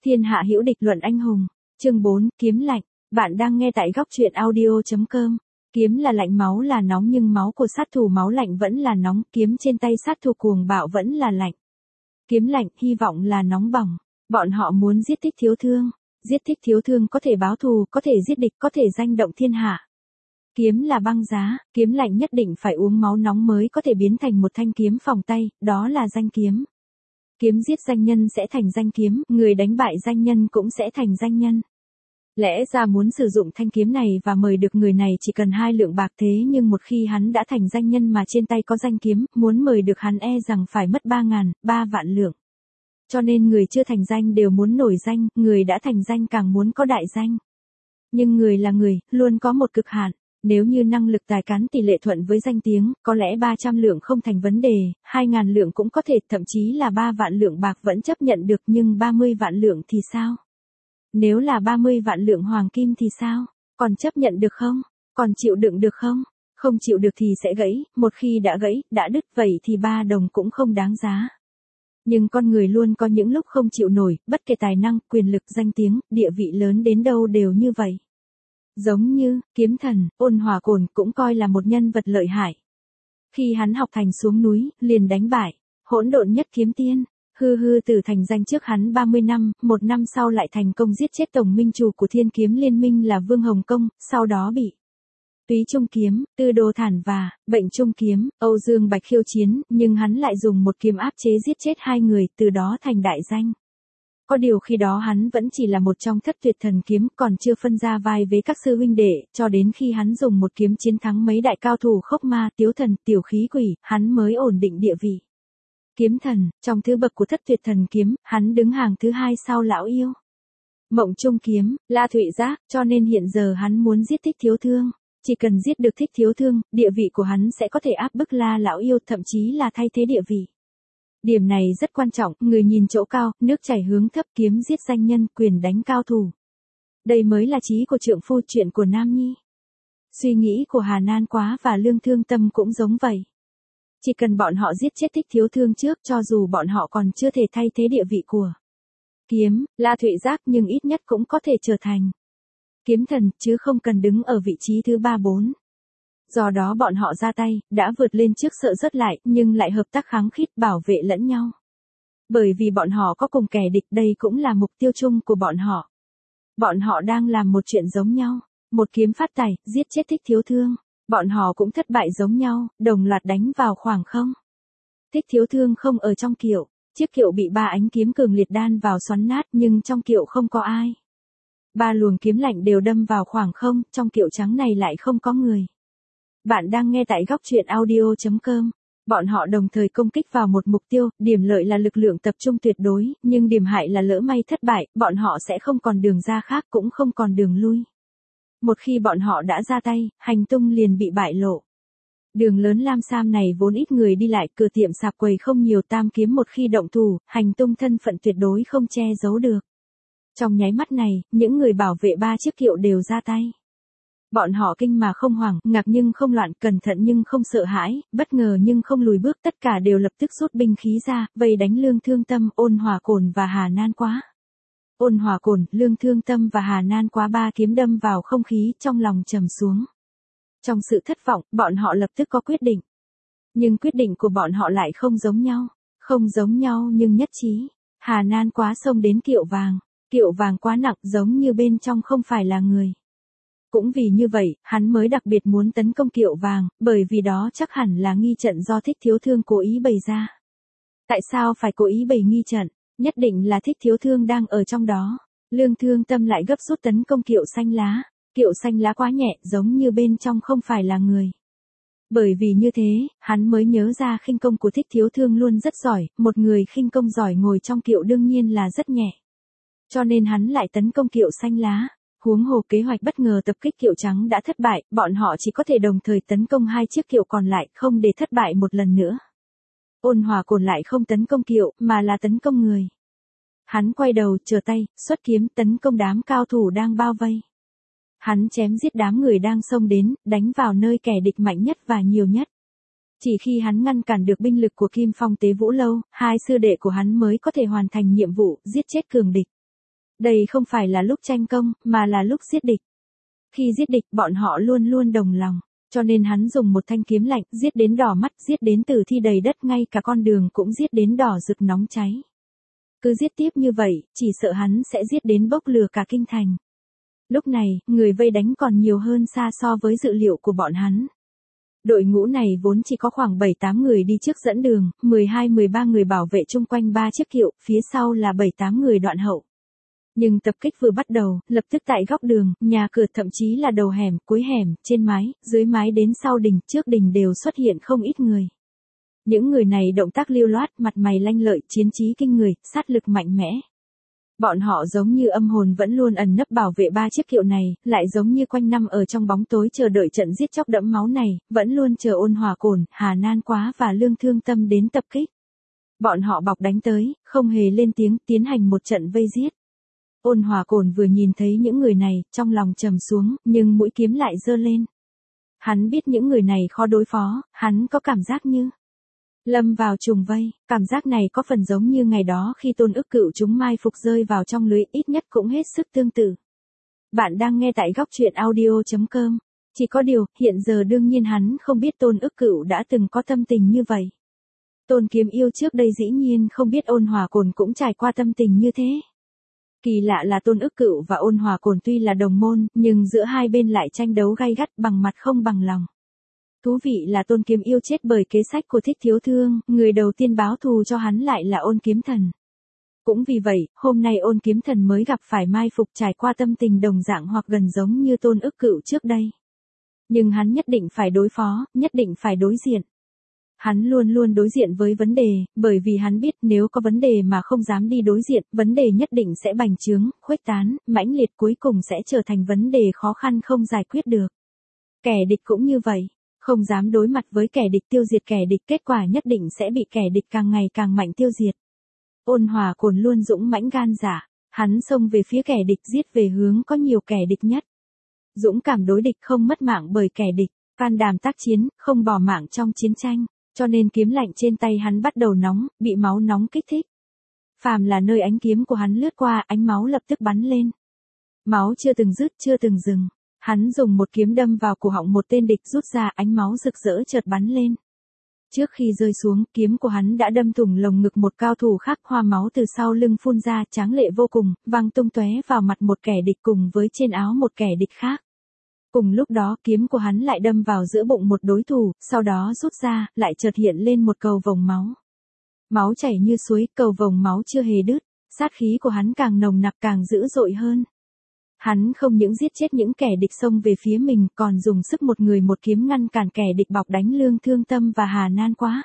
Thiên hạ hữu địch luận anh hùng. Chương 4, kiếm lạnh. Bạn đang nghe tại góc truyện audio.com. Kiếm là lạnh, máu là nóng, nhưng máu của sát thủ máu lạnh vẫn là nóng, kiếm trên tay sát thủ cuồng bạo vẫn là lạnh. Kiếm lạnh, hy vọng là nóng bỏng. Bọn họ muốn giết Thích Thiếu Thương. Giết Thích Thiếu Thương có thể báo thù, có thể giết địch, có thể danh động thiên hạ. Kiếm là băng giá, kiếm lạnh nhất định phải uống máu nóng mới có thể biến thành một thanh kiếm phòng tay, đó là danh kiếm. Kiếm giết danh nhân sẽ thành danh kiếm, người đánh bại danh nhân cũng sẽ thành danh nhân. Lẽ ra muốn sử dụng thanh kiếm này và mời được người này chỉ cần 2 lượng bạc, thế nhưng một khi hắn đã thành danh nhân mà trên tay có danh kiếm, muốn mời được hắn rằng phải mất 3 vạn lượng. Cho nên người chưa thành danh đều muốn nổi danh, người đã thành danh càng muốn có đại danh. Nhưng người là người, luôn có một cực hạn. Nếu như năng lực tài cán tỷ lệ thuận với danh tiếng, có lẽ 300 lượng không thành vấn đề, 2.000 lượng cũng có thể, thậm chí là 3 vạn lượng bạc vẫn chấp nhận được, nhưng 30 vạn lượng thì sao? Nếu là 30 vạn lượng hoàng kim thì sao? Còn chấp nhận được không? Còn chịu đựng được không? Không chịu được thì sẽ gãy, một khi đã gãy, đã đứt vậy thì 3 đồng cũng không đáng giá. Nhưng con người luôn có những lúc không chịu nổi, bất kể tài năng, quyền lực, danh tiếng, địa vị lớn đến đâu đều như vậy. Giống như, kiếm thần, Ôn Hòa Cổn cũng coi là một nhân vật lợi hại. Khi hắn học thành xuống núi, liền đánh bại hỗn độn nhất kiếm tiên, Hư Tử thành danh trước hắn 30 năm, 1 năm sau lại thành công giết chết tổng minh chủ của Thiên Kiếm Liên Minh là Vương Hồng Công, sau đó bị Túy Trung Kiếm, Tư Đồ Thản và Bệnh Trung Kiếm, Âu Dương Bạch khiêu chiến, nhưng hắn lại dùng một kiếm áp chế giết chết 2 người, từ đó thành đại danh. Có điều khi đó hắn vẫn chỉ là một trong thất tuyệt thần kiếm, còn chưa phân ra vai với các sư huynh đệ, cho đến khi hắn dùng một kiếm chiến thắng mấy đại cao thủ Khốc Ma, Tiếu Thần, Tiểu Khí Quỷ, hắn mới ổn định địa vị. Kiếm thần, trong thứ bậc của thất tuyệt thần kiếm, hắn đứng hàng thứ 2 sau Lão Yêu, Mộng Trung Kiếm, La Thụy Giác, cho nên hiện giờ hắn muốn giết Thích Thiếu Thương. Chỉ cần giết được Thích Thiếu Thương, địa vị của hắn sẽ có thể áp bức La Lão Yêu, thậm chí là thay thế địa vị. Điểm này rất quan trọng, người nhìn chỗ cao, nước chảy hướng thấp, kiếm giết danh nhân, quyền đánh cao thủ. Đây mới là chí của trượng phu, chuyện của Nam Nhi. Suy nghĩ của Hà Nan Quá và Lương Thương Tâm cũng giống vậy. Chỉ cần bọn họ giết chết Thích Thiếu Thương trước, cho dù bọn họ còn chưa thể thay thế địa vị của kiếm, La Thụy Giác, nhưng ít nhất cũng có thể trở thành kiếm thần, chứ không cần đứng ở vị trí thứ 3-4. Do đó bọn họ ra tay, đã vượt lên trước sợ rớt lại, nhưng lại hợp tác kháng khít, bảo vệ lẫn nhau. Bởi vì bọn họ có cùng kẻ địch, đây cũng là mục tiêu chung của bọn họ. Bọn họ đang làm một chuyện giống nhau, một kiếm phát tài, giết chết Thích Thiếu Thương. Bọn họ cũng thất bại giống nhau, đồng loạt đánh vào khoảng không. Thích Thiếu Thương không ở trong kiệu, chiếc kiệu bị 3 ánh kiếm cường liệt đan vào xoắn nát, nhưng trong kiệu không có ai. 3 luồng kiếm lạnh đều đâm vào khoảng không, trong kiệu trắng này lại không có người. Bạn đang nghe tại góc truyện audio.com. Bọn họ đồng thời công kích vào một mục tiêu, điểm lợi là lực lượng tập trung tuyệt đối, nhưng điểm hại là lỡ may thất bại, bọn họ sẽ không còn đường ra khác, cũng không còn đường lui. Một khi bọn họ đã ra tay, hành tung liền bị bại lộ. Đường lớn Lam Sam này vốn ít người đi lại, cửa tiệm sạp quầy không nhiều, Tam Kiếm một khi động thủ, hành tung thân phận tuyệt đối không che giấu được. Trong nháy mắt này, những người bảo vệ 3 chiếc kiệu đều ra tay. Bọn họ kinh mà không hoảng, ngạc nhưng không loạn, cẩn thận nhưng không sợ hãi, bất ngờ nhưng không lùi bước, tất cả đều lập tức rút binh khí ra, vây đánh Lương Thương Tâm, Ôn Hòa Cổn và Hà Nan Quá. Ôn Hòa Cổn, Lương Thương Tâm và Hà Nan Quá 3 kiếm đâm vào không khí, trong lòng trầm xuống. Trong sự thất vọng, bọn họ lập tức có quyết định. Nhưng quyết định của bọn họ lại không giống nhau. Không giống nhau nhưng nhất trí. Hà Nan Quá xông đến kiệu vàng quá nặng, giống như bên trong không phải là người. Cũng vì như vậy, hắn mới đặc biệt muốn tấn công kiệu vàng, bởi vì đó chắc hẳn là nghi trận do Thích Thiếu Thương cố ý bày ra. Tại sao phải cố ý bày nghi trận? Nhất định là Thích Thiếu Thương đang ở trong đó. Lương Thương Tâm lại gấp rút tấn công kiệu xanh lá. Kiệu xanh lá quá nhẹ, giống như bên trong không phải là người. Bởi vì như thế, hắn mới nhớ ra khinh công của Thích Thiếu Thương luôn rất giỏi, một người khinh công giỏi ngồi trong kiệu đương nhiên là rất nhẹ. Cho nên hắn lại tấn công kiệu xanh lá. Huống hồ kế hoạch bất ngờ tập kích kiệu trắng đã thất bại, bọn họ chỉ có thể đồng thời tấn công 2 chiếc kiệu còn lại, không để thất bại một lần nữa. Ôn Hòa Cổn lại không tấn công kiệu, mà là tấn công người. Hắn quay đầu, trở tay, xuất kiếm tấn công đám cao thủ đang bao vây. Hắn chém giết đám người đang xông đến, đánh vào nơi kẻ địch mạnh nhất và nhiều nhất. Chỉ khi hắn ngăn cản được binh lực của Kim Phong Tế Vũ Lâu, 2 sư đệ của hắn mới có thể hoàn thành nhiệm vụ, giết chết cường địch. Đây không phải là lúc tranh công, mà là lúc giết địch. Khi giết địch bọn họ luôn luôn đồng lòng, cho nên hắn dùng một thanh kiếm lạnh, giết đến đỏ mắt, giết đến tử thi đầy đất, ngay cả con đường cũng giết đến đỏ rực nóng cháy. Cứ giết tiếp như vậy, chỉ sợ hắn sẽ giết đến bốc lửa cả kinh thành. Lúc này, người vây đánh còn nhiều hơn xa so với dự liệu của bọn hắn. Đội ngũ này vốn chỉ có khoảng 7-8 người đi trước dẫn đường, 12-13 người bảo vệ chung quanh 3 chiếc kiệu, phía sau là 7-8 người đoạn hậu. Nhưng tập kích vừa bắt đầu, lập tức tại góc đường, nhà cửa, thậm chí là đầu hẻm, cuối hẻm, trên mái, dưới mái đến sau đình, trước đình đều xuất hiện không ít người. Những người này động tác lưu loát, mặt mày lanh lợi, chiến trí kinh người, sát lực mạnh mẽ. Bọn họ giống như âm hồn vẫn luôn ẩn nấp bảo vệ 3 chiếc kiệu này, lại giống như quanh năm ở trong bóng tối chờ đợi trận giết chóc đẫm máu này, vẫn luôn chờ Ôn Hòa Cổn, Hà Nan Quá và Lương Thương Tâm đến tập kích. Bọn họ bọc đánh tới, không hề lên tiếng, tiến hành một trận vây giết. Ôn Hòa Cổn vừa nhìn thấy những người này, trong lòng trầm xuống, nhưng mũi kiếm lại giơ lên. Hắn biết những người này khó đối phó, hắn có cảm giác như lâm vào trùng vây, cảm giác này có phần giống như ngày đó khi Tôn Ức Cựu chúng mai phục rơi vào trong lưới, ít nhất cũng hết sức tương tự. Bạn đang nghe tại góc truyện audio.com. Chỉ có điều, hiện giờ đương nhiên hắn không biết Tôn Ức Cựu đã từng có tâm tình như vậy. Tôn Kiếm Yêu trước đây dĩ nhiên không biết Ôn Hòa Cổn cũng trải qua tâm tình như thế. Kỳ lạ là Tôn Ức Cựu và Ôn Hòa Cổn tuy là đồng môn, nhưng giữa hai bên lại tranh đấu gay gắt, bằng mặt không bằng lòng. Thú vị là Tôn Kiếm Yêu chết bởi kế sách của Thích Thiếu Thương, người đầu tiên báo thù cho hắn lại là Ôn Kiếm Thần. Cũng vì vậy, hôm nay Ôn Kiếm Thần mới gặp phải mai phục trải qua tâm tình đồng dạng hoặc gần giống như Tôn Ức Cựu trước đây. Nhưng hắn nhất định phải đối phó, nhất định phải đối diện. Hắn luôn luôn đối diện với vấn đề, bởi vì hắn biết nếu có vấn đề mà không dám đi đối diện, vấn đề nhất định sẽ bành trướng, khuếch tán, mãnh liệt, cuối cùng sẽ trở thành vấn đề khó khăn không giải quyết được. Kẻ địch cũng như vậy, không dám đối mặt với kẻ địch, tiêu diệt kẻ địch, kết quả nhất định sẽ bị kẻ địch càng ngày càng mạnh tiêu diệt. Ôn Hòa Cổn luôn dũng mãnh gan dạ, hắn xông về phía kẻ địch, giết về hướng có nhiều kẻ địch nhất. Dũng cảm đối địch, không mất mạng bởi kẻ địch, can đảm tác chiến, không bỏ mạng trong chiến tranh. Cho nên kiếm lạnh trên tay hắn bắt đầu nóng, bị máu nóng kích thích. Phàm là nơi ánh kiếm của hắn lướt qua, ánh máu lập tức bắn lên. Máu chưa từng dứt, chưa từng dừng. Hắn dùng một kiếm đâm vào cổ họng một tên địch, rút ra, ánh máu rực rỡ chợt bắn lên. Trước khi rơi xuống, kiếm của hắn đã đâm thủng lồng ngực một cao thủ khác, hoa máu từ sau lưng phun ra, tráng lệ vô cùng, văng tung tóe vào mặt một kẻ địch cùng với trên áo một kẻ địch khác. Cùng lúc đó, kiếm của hắn lại đâm vào giữa bụng một đối thủ, sau đó rút ra, lại chợt hiện lên một cầu vồng máu. Máu chảy như suối, cầu vồng máu chưa hề đứt, sát khí của hắn càng nồng nặc, càng dữ dội hơn. Hắn không những giết chết những kẻ địch xông về phía mình, còn dùng sức một người một kiếm ngăn cản kẻ địch bọc đánh Lương Thương Tâm và Hà Nan Quá.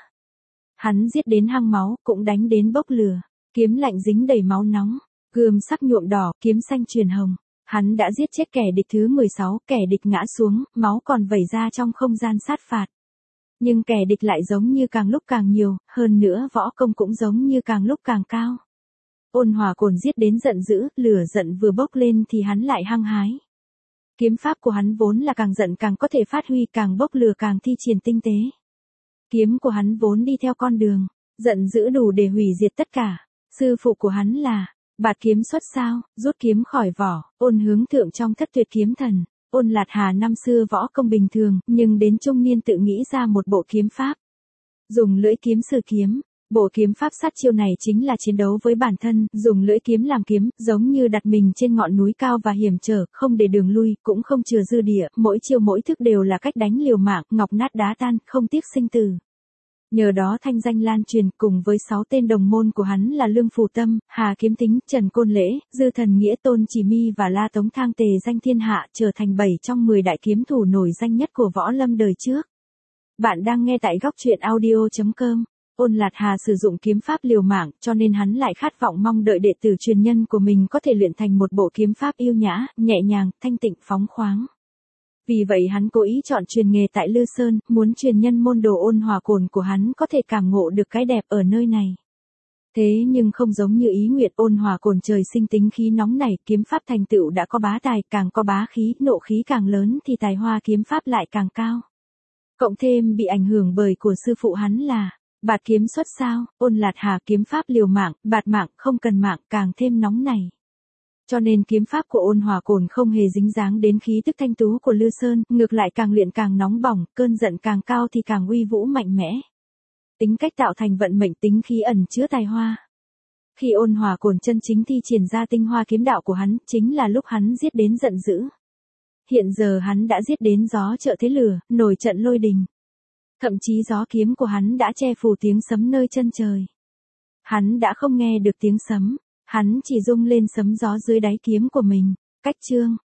Hắn giết đến hăng máu, cũng đánh đến bốc lửa, kiếm lạnh dính đầy máu nóng, gươm sắc nhuộm đỏ, kiếm xanh truyền hồng. Hắn đã giết chết kẻ địch thứ 16, kẻ địch ngã xuống, máu còn vẩy ra trong không gian sát phạt. Nhưng kẻ địch lại giống như càng lúc càng nhiều, hơn nữa võ công cũng giống như càng lúc càng cao. Ôn Hòa Cổn giết đến giận dữ, lửa giận vừa bốc lên thì hắn lại hăng hái. Kiếm pháp của hắn vốn là càng giận càng có thể phát huy, càng bốc lửa càng thi triển tinh tế. Kiếm của hắn vốn đi theo con đường, giận dữ đủ để hủy diệt tất cả. Sư phụ của hắn là Bạt kiếm xuất sao, rút kiếm khỏi vỏ, Ôn Hướng Thượng trong Thất Tuyệt Kiếm Thần. Ôn Lạt Hà năm xưa võ công bình thường, nhưng đến trung niên tự nghĩ ra một bộ kiếm pháp. Dùng lưỡi kiếm sử kiếm. Bộ kiếm pháp sát chiêu này chính là chiến đấu với bản thân, dùng lưỡi kiếm làm kiếm, giống như đặt mình trên ngọn núi cao và hiểm trở, không để đường lui, cũng không chừa dư địa, mỗi chiêu mỗi thức đều là cách đánh liều mạng, ngọc nát đá tan, không tiếc sinh tử. Nhờ đó thanh danh lan truyền, cùng với 6 tên đồng môn của hắn là Lương Phù Tâm, Hà Kiếm Tính, Trần Côn Lễ, Dư Thần Nghĩa, Tôn Chỉ Mi và La Tống Thang tề danh thiên hạ, trở thành 7 trong 10 đại kiếm thủ nổi danh nhất của võ lâm đời trước. Bạn đang nghe tại góc truyện audio.com. Ôn Lạt Hà sử dụng kiếm pháp liều mạng, cho nên hắn lại khát vọng mong đợi đệ tử truyền nhân của mình có thể luyện thành một bộ kiếm pháp yêu nhã, nhẹ nhàng, thanh tịnh, phóng khoáng. Vì vậy hắn cố ý chọn truyền nghề tại Lư Sơn, muốn truyền nhân môn đồ Ôn Hòa Cổn của hắn có thể cảm ngộ được cái đẹp ở nơi này. Thế nhưng không giống như ý nguyện, Ôn Hòa Cổn trời sinh tính khí nóng nảy, kiếm pháp thành tựu đã có bá tài, càng có bá khí, nộ khí càng lớn thì tài hoa kiếm pháp lại càng cao. Cộng thêm bị ảnh hưởng bởi của sư phụ hắn là Bạt kiếm xuất sao, Ôn Lạt Hà kiếm pháp liều mạng, bạt mạng, không cần mạng, càng thêm nóng này. Cho nên kiếm pháp của Ôn Hòa Cổn không hề dính dáng đến khí tức thanh tú của Lư Sơn, ngược lại càng luyện càng nóng bỏng, cơn giận càng cao thì càng uy vũ mạnh mẽ. Tính cách tạo thành vận mệnh, tính khí ẩn chứa tài hoa. Khi Ôn Hòa Cổn chân chính thi triển ra tinh hoa kiếm đạo của hắn, chính là lúc hắn giết đến giận dữ. Hiện giờ hắn đã giết đến gió trợ thế lửa, nổi trận lôi đình. Thậm chí gió kiếm của hắn đã che phủ tiếng sấm nơi chân trời. Hắn đã không nghe được tiếng sấm, hắn chỉ rung lên sấm gió dưới đáy kiếm của mình. Cách chương